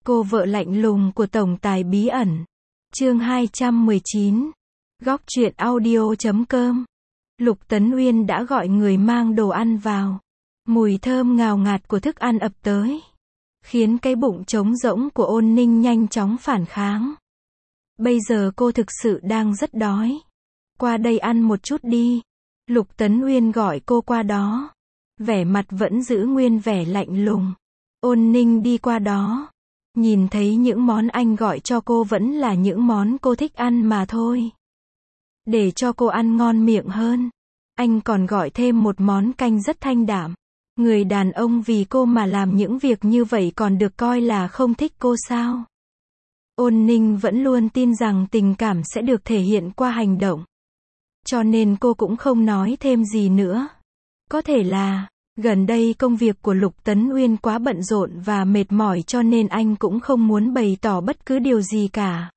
Cô vợ lạnh lùng của tổng tài bí ẩn. Chương 219. Góc truyện audio.com. Lục Tấn Uyên đã gọi người mang đồ ăn vào. Mùi thơm ngào ngạt của thức ăn ập tới, khiến cái bụng trống rỗng của Ôn Ninh nhanh chóng phản kháng. Bây giờ cô thực sự đang rất đói. Qua đây ăn một chút đi. Lục Tấn Uyên gọi cô qua đó. Vẻ mặt vẫn giữ nguyên vẻ lạnh lùng. Ôn Ninh đi qua đó. Nhìn thấy những món anh gọi cho cô vẫn là những món cô thích ăn mà thôi. Để cho cô ăn ngon miệng hơn, anh còn gọi thêm một món canh rất thanh đạm. Người đàn ông vì cô mà làm những việc như vậy còn được coi là không thích cô sao? Ôn Ninh vẫn luôn tin rằng tình cảm sẽ được thể hiện qua hành động. Cho nên cô cũng không nói thêm gì nữa. Có thể là gần đây công việc của Lục Tấn Uyên quá bận rộn và mệt mỏi cho nên anh cũng không muốn bày tỏ bất cứ điều gì cả.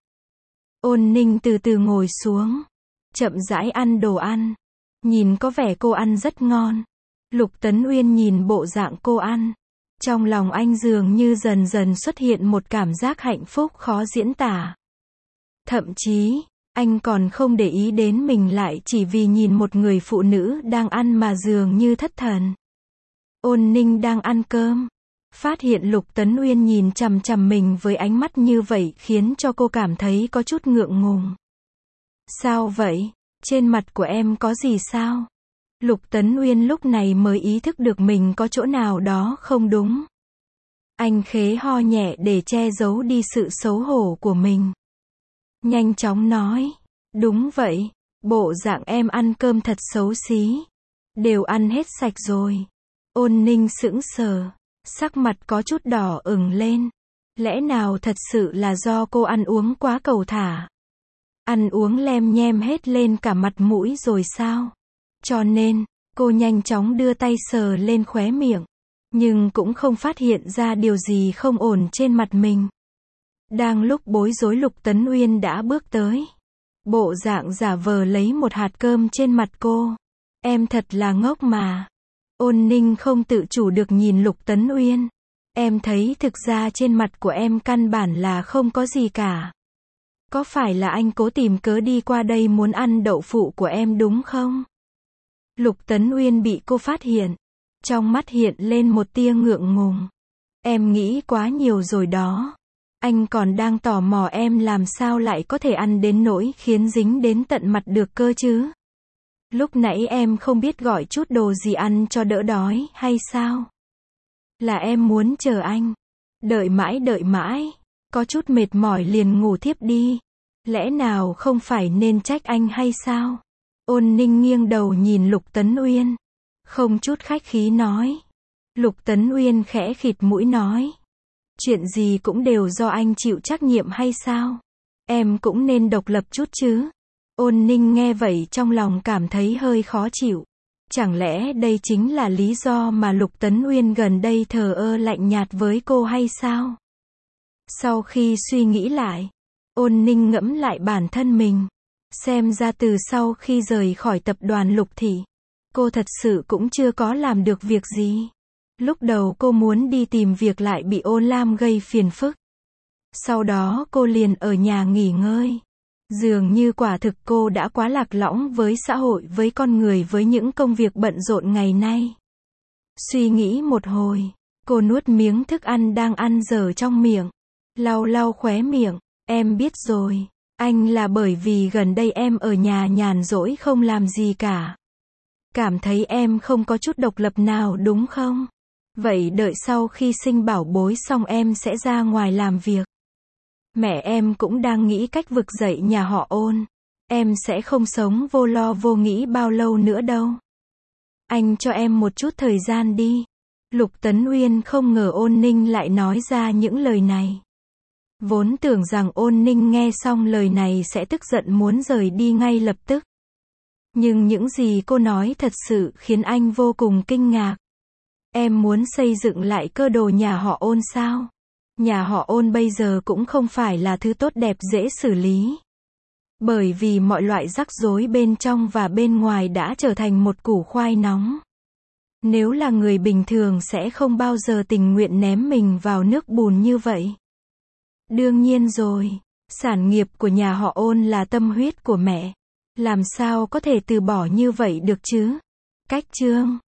Ôn Ninh từ từ ngồi xuống, chậm rãi ăn đồ ăn. Nhìn có vẻ cô ăn rất ngon. Lục Tấn Uyên nhìn bộ dạng cô ăn. Trong lòng anh dường như dần dần xuất hiện một cảm giác hạnh phúc khó diễn tả. Thậm chí, anh còn không để ý đến mình lại chỉ vì nhìn một người phụ nữ đang ăn mà dường như thất thần. Ôn Ninh đang ăn cơm. Phát hiện Lục Tấn Uyên nhìn chằm chằm mình với ánh mắt như vậy khiến cho cô cảm thấy có chút ngượng ngùng. Sao vậy? Trên mặt của em có gì sao? Lục Tấn Uyên lúc này mới ý thức được mình có chỗ nào đó không đúng. Anh khế ho nhẹ để che giấu đi sự xấu hổ của mình. Nhanh chóng nói. Đúng vậy, bộ dạng em ăn cơm thật xấu xí. Đều ăn hết sạch rồi. Ôn Ninh sững sờ, sắc mặt có chút đỏ ửng lên. Lẽ nào thật sự là do cô ăn uống quá cầu thả? Ăn uống lem nhem hết lên cả mặt mũi rồi sao? Cho nên, cô nhanh chóng đưa tay sờ lên khóe miệng. Nhưng cũng không phát hiện ra điều gì không ổn trên mặt mình. Đang lúc bối rối Lục Tấn Uyên đã bước tới. Bộ dạng giả vờ lấy một hạt cơm trên mặt cô. Em thật là ngốc mà. Ôn Ninh không tự chủ được nhìn Lục Tấn Uyên. Em thấy thực ra trên mặt của em căn bản là không có gì cả. Có phải là anh cố tìm cớ đi qua đây muốn ăn đậu phụ của em đúng không? Lục Tấn Uyên bị cô phát hiện. Trong mắt hiện lên một tia ngượng ngùng. Em nghĩ quá nhiều rồi đó. Anh còn đang tò mò em làm sao lại có thể ăn đến nỗi khiến dính đến tận mặt được cơ chứ? Lúc nãy em không biết gọi chút đồ gì ăn cho đỡ đói hay sao? Là em muốn chờ anh. Đợi mãi, có chút mệt mỏi liền ngủ thiếp đi. Lẽ nào không phải nên trách anh hay sao? Ôn Ninh nghiêng đầu nhìn Lục Tấn Uyên. Không chút khách khí nói. Lục Tấn Uyên khẽ khịt mũi nói. Chuyện gì cũng đều do anh chịu trách nhiệm hay sao? Em cũng nên độc lập chút chứ. Ôn Ninh nghe vậy trong lòng cảm thấy hơi khó chịu. Chẳng lẽ đây chính là lý do mà Lục Tấn Uyên gần đây thờ ơ lạnh nhạt với cô hay sao? Sau khi suy nghĩ lại, Ôn Ninh ngẫm lại bản thân mình. Xem ra từ sau khi rời khỏi tập đoàn Lục Thị, cô thật sự cũng chưa có làm được việc gì. Lúc đầu cô muốn đi tìm việc lại bị Ôn Lam gây phiền phức. Sau đó cô liền ở nhà nghỉ ngơi. Dường như quả thực cô đã quá lạc lõng với xã hội với con người với những công việc bận rộn ngày nay. Suy nghĩ một hồi, cô nuốt miếng thức ăn đang ăn dở trong miệng. Lau lau khóe miệng, em biết rồi. Anh là bởi vì gần đây em ở nhà nhàn rỗi không làm gì cả. Cảm thấy em không có chút độc lập nào đúng không? Vậy đợi sau khi sinh bảo bối xong em sẽ ra ngoài làm việc. Mẹ em cũng đang nghĩ cách vực dậy nhà họ Ôn. Em sẽ không sống vô lo vô nghĩ bao lâu nữa đâu. Anh cho em một chút thời gian đi. Lục Tấn Uyên không ngờ Ôn Ninh lại nói ra những lời này. Vốn tưởng rằng Ôn Ninh nghe xong lời này sẽ tức giận muốn rời đi ngay lập tức. Nhưng những gì cô nói thật sự khiến anh vô cùng kinh ngạc. Em muốn xây dựng lại cơ đồ nhà họ Ôn sao? Nhà họ Ôn bây giờ cũng không phải là thứ tốt đẹp dễ xử lý. Bởi vì mọi loại rắc rối bên trong và bên ngoài đã trở thành một củ khoai nóng. Nếu là người bình thường sẽ không bao giờ tình nguyện ném mình vào nước bùn như vậy. Đương nhiên rồi, sản nghiệp của nhà họ Ôn là tâm huyết của mẹ. Làm sao có thể từ bỏ như vậy được chứ? Cách chương